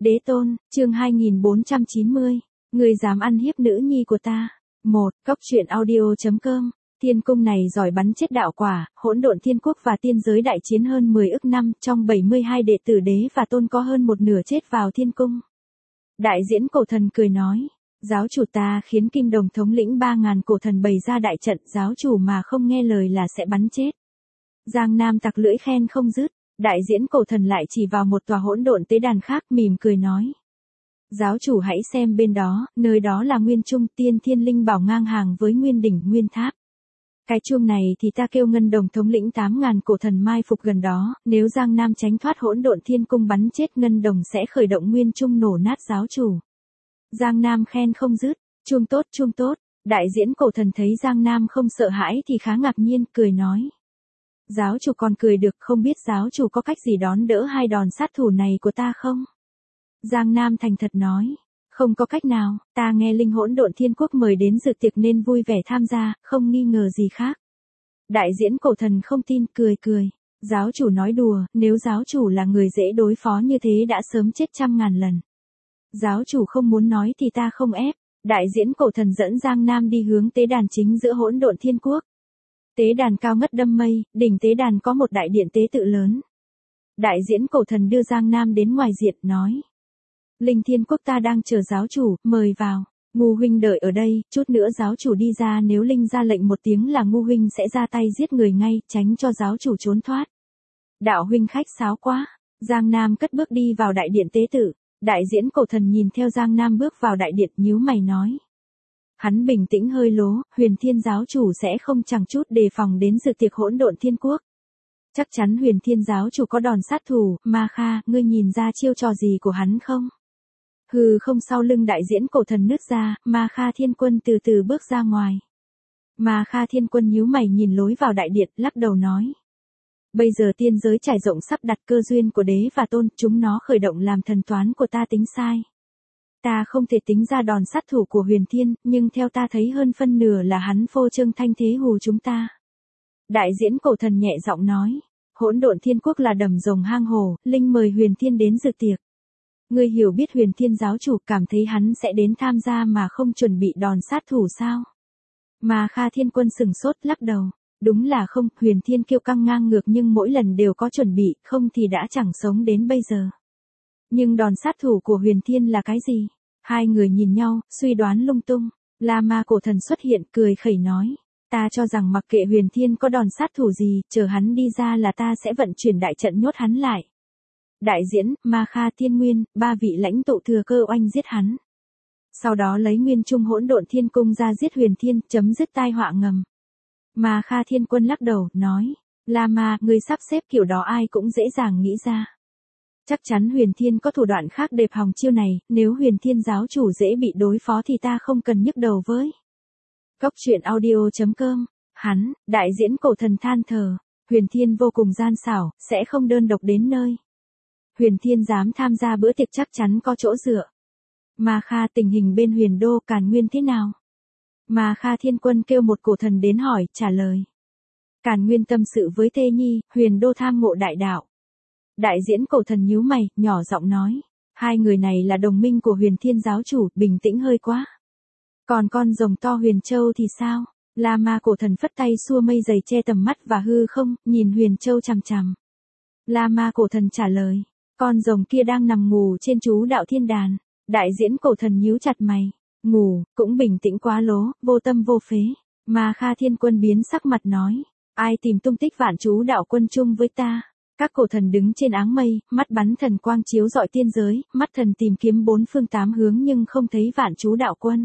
Đế tôn, chương 2490. Người dám ăn hiếp nữ nhi của ta. 1. Cóc truyện audio.com. Thiên cung này giỏi bắn chết đạo quả, hỗn độn thiên quốc và tiên giới đại chiến hơn 10 ức năm, trong 72 đệ tử đế và tôn có hơn một nửa chết vào thiên cung. Đại diễn cổ thần cười nói, giáo chủ ta khiến kim đồng thống lĩnh 3.000 cổ thần bày ra đại trận, giáo chủ mà không nghe lời là sẽ bắn chết. Giang Nam tặc lưỡi khen không dứt. Đại diễn cổ thần lại chỉ vào một tòa hỗn độn tế đàn khác, mỉm cười nói. Giáo chủ hãy xem bên đó, nơi đó là nguyên trung tiên thiên linh bảo ngang hàng với nguyên đỉnh nguyên tháp. Cái chuông này thì ta kêu ngân đồng thống lĩnh 8.000 cổ thần mai phục gần đó, nếu Giang Nam tránh thoát hỗn độn thiên cung bắn chết ngân đồng sẽ khởi động nguyên trung nổ nát giáo chủ. Giang Nam khen không dứt, chuông tốt chuông tốt. Đại diễn cổ thần thấy Giang Nam không sợ hãi thì khá ngạc nhiên, cười nói. Giáo chủ còn cười được, không biết giáo chủ có cách gì đón đỡ hai đòn sát thủ này của ta không? Giang Nam thành thật nói, không có cách nào, ta nghe linh hỗn độn thiên quốc mời đến dự tiệc nên vui vẻ tham gia, không nghi ngờ gì khác. Đại diễn cổ thần không tin, cười cười. Giáo chủ nói đùa, nếu giáo chủ là người dễ đối phó như thế đã sớm chết 100.000 lần. Giáo chủ không muốn nói thì ta không ép. Đại diễn cổ thần dẫn Giang Nam đi hướng tế đàn chính giữa hỗn độn thiên quốc. Tế đàn cao ngất đâm mây, đỉnh tế đàn có một đại điện tế tự lớn. Đại diễn cổ thần đưa Giang Nam đến ngoài diện, nói. Linh thiên quốc ta đang chờ giáo chủ, mời vào. Ngu huynh đợi ở đây, chút nữa giáo chủ đi ra, nếu Linh ra lệnh một tiếng là ngu huynh sẽ ra tay giết người ngay, tránh cho giáo chủ trốn thoát. Đạo huynh khách sáo quá. Giang Nam cất bước đi vào đại điện tế tự. Đại diễn cổ thần nhìn theo Giang Nam bước vào đại điện, nhíu mày nói. Hắn bình tĩnh hơi lố, Huyền Thiên giáo chủ sẽ không chẳng chút đề phòng đến dự tiệc hỗn độn thiên quốc. Chắc chắn Huyền Thiên giáo chủ có đòn sát thủ, Ma Kha, ngươi nhìn ra chiêu trò gì của hắn không? Hừ, không. Sau lưng đại diễn cổ thần nứt ra, Ma Kha Thiên Quân từ từ bước ra ngoài. Ma Kha Thiên Quân nhíu mày nhìn lối vào đại điện, lắc đầu nói. Bây giờ tiên giới trải rộng sắp đặt cơ duyên của đế và tôn, chúng nó khởi động làm thần toán của ta tính sai. Ta không thể tính ra đòn sát thủ của Huyền Thiên, nhưng theo ta thấy hơn phân nửa là hắn phô trương thanh thế hù chúng ta. Đại diễn cổ thần nhẹ giọng nói, hỗn độn thiên quốc là đầm rồng hang hổ, Linh mời Huyền Thiên đến dự tiệc. Ngươi hiểu biết Huyền Thiên giáo chủ cảm thấy hắn sẽ đến tham gia mà không chuẩn bị đòn sát thủ sao? Mà Kha Thiên Quân sừng sốt lắc đầu, đúng là không, Huyền Thiên kiêu căng ngang ngược nhưng mỗi lần đều có chuẩn bị, không thì đã chẳng sống đến bây giờ. Nhưng đòn sát thủ của Huyền Thiên là cái gì? Hai người nhìn nhau, suy đoán lung tung. La Ma cổ thần xuất hiện, cười khẩy nói. Ta cho rằng mặc kệ Huyền Thiên có đòn sát thủ gì, chờ hắn đi ra là ta sẽ vận chuyển đại trận nhốt hắn lại. Đại diễn, Ma Kha Thiên Nguyên, ba vị lãnh tụ thừa cơ oanh giết hắn. Sau đó lấy nguyên trung hỗn độn thiên cung ra giết Huyền Thiên, chấm dứt tai họa ngầm. Ma Kha Thiên Quân lắc đầu, nói. La Ma, ngươi sắp xếp kiểu đó ai cũng dễ dàng nghĩ ra. Chắc chắn Huyền Thiên có thủ đoạn khác đề phòng chiêu này, nếu Huyền Thiên giáo chủ dễ bị đối phó thì ta không cần nhức đầu với. Cóc truyện audio.com. Hắn, đại diễn cổ thần than thở, Huyền Thiên vô cùng gian xảo, sẽ không đơn độc đến nơi. Huyền Thiên dám tham gia bữa tiệc chắc chắn có chỗ dựa. Ma Kha, tình hình bên Huyền Đô Càn Nguyên thế nào? Ma Kha Thiên Quân kêu một cổ thần đến hỏi, trả lời. Càn Nguyên tâm sự với Tê Nhi, Huyền Đô tham ngộ đại đạo. Đại diễn cổ thần nhíu mày, nhỏ giọng nói. Hai người này là đồng minh của Huyền Thiên giáo chủ, bình tĩnh hơi quá. Còn con rồng to Huyền Châu thì sao? La Ma cổ thần phất tay xua mây dày che tầm mắt và hư không, nhìn Huyền Châu chằm chằm. La Ma cổ thần trả lời. Con rồng kia đang nằm ngủ trên chú đạo thiên đàn. Đại diễn cổ thần nhíu chặt mày. Ngủ, cũng bình tĩnh quá lố, vô tâm vô phế. Ma Kha Thiên Quân biến sắc mặt nói. Ai tìm tung tích vạn chú đạo quân chung với ta? Các cổ thần đứng trên áng mây, mắt bắn thần quang chiếu rọi tiên giới, mắt thần tìm kiếm bốn phương tám hướng nhưng không thấy vạn chú đạo quân.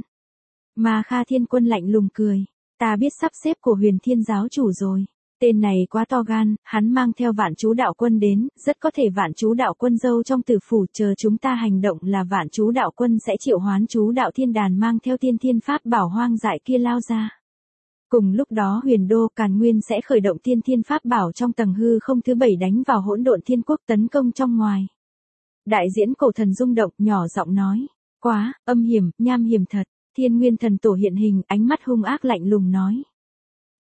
Ma Kha Thiên Quân lạnh lùng cười. Ta biết sắp xếp của Huyền Thiên giáo chủ rồi. Tên này quá to gan, hắn mang theo vạn chú đạo quân đến, rất có thể vạn chú đạo quân giấu trong tử phủ, chờ chúng ta hành động là vạn chú đạo quân sẽ triệu hoán chú đạo thiên đàn mang theo tiên thiên pháp bảo hoang dại kia lao ra. Cùng lúc đó Huyền Đô Càn Nguyên sẽ khởi động tiên thiên pháp bảo trong tầng hư không thứ 7 đánh vào hỗn độn thiên quốc tấn công trong ngoài. Đại diễn cổ thần rung động, nhỏ giọng nói. Quá, âm hiểm, nham hiểm thật. Thiên Nguyên thần tổ hiện hình, ánh mắt hung ác lạnh lùng nói.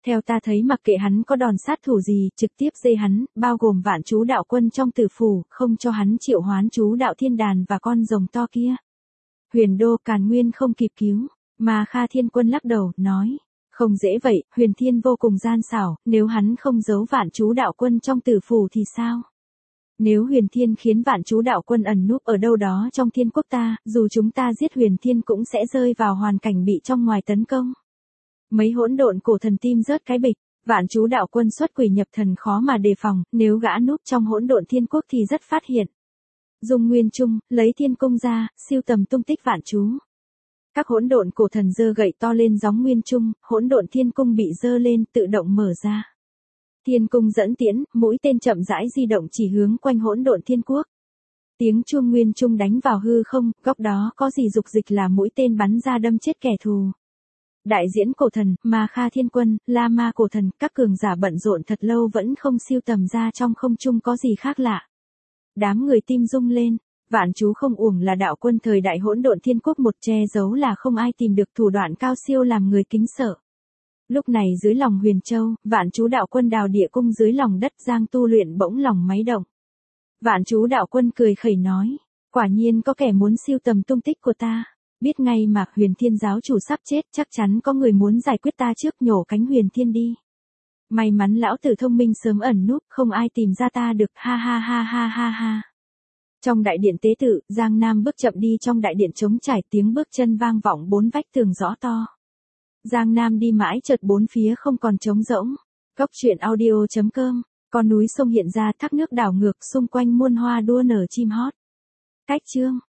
Theo ta thấy mặc kệ hắn có đòn sát thủ gì, trực tiếp dê hắn, bao gồm vạn chú đạo quân trong tử phủ, không cho hắn triệu hoán chú đạo thiên đàn và con rồng to kia. Huyền Đô Càn Nguyên không kịp cứu, mà Kha Thiên Quân lắc đầu, nói. Không dễ vậy, Huyền Thiên vô cùng gian xảo, nếu hắn không giấu vạn chú đạo quân trong tử phủ thì sao? Nếu Huyền Thiên khiến vạn chú đạo quân ẩn núp ở đâu đó trong thiên quốc ta, dù chúng ta giết Huyền Thiên cũng sẽ rơi vào hoàn cảnh bị trong ngoài tấn công. Mấy hỗn độn cổ thần tim rớt cái bịch, vạn chú đạo quân xuất quỷ nhập thần khó mà đề phòng, nếu gã núp trong hỗn độn thiên quốc thì rất phát hiện. Dùng nguyên trung, lấy thiên cung ra, siêu tầm tung tích vạn chú. Các hỗn độn cổ thần giơ gậy to lên gióng nguyên trung, hỗn độn thiên cung bị giơ lên, tự động mở ra. Thiên cung dẫn tiễn, mũi tên chậm rãi di động chỉ hướng quanh hỗn độn thiên quốc. Tiếng chuông nguyên trung đánh vào hư không, góc đó có gì dục dịch là mũi tên bắn ra đâm chết kẻ thù. Đại diễn cổ thần, Ma Kha Thiên Quân, La Ma cổ thần, các cường giả bận rộn thật lâu vẫn không siêu tầm ra trong không trung có gì khác lạ. Đám người tim rung lên, vạn chú không uổng là đạo quân thời đại hỗn độn thiên quốc, một che giấu là không ai tìm được thủ đoạn cao siêu làm người kính sợ. Lúc này dưới lòng Huyền Châu, vạn chú đạo quân đào địa cung dưới lòng đất giang tu luyện bỗng lòng máy động. Vạn chú đạo quân cười khẩy nói, quả nhiên có kẻ muốn siêu tầm tung tích của ta. Biết ngay mà Huyền Thiên giáo chủ sắp chết, chắc chắn có người muốn giải quyết ta trước, nhổ cánh Huyền Thiên đi. May mắn lão tử thông minh sớm ẩn núp, không ai tìm ra ta được, ha ha ha ha ha ha. Trong đại điện tế tự, Giang Nam bước chậm đi trong đại điện trống trải, tiếng bước chân vang vọng bốn vách tường rõ to. Giang Nam đi mãi chợt bốn phía không còn trống rỗng. Góc truyện audio.com, con núi sông hiện ra, thác nước đảo ngược, xung quanh muôn hoa đua nở chim hót. Cách chương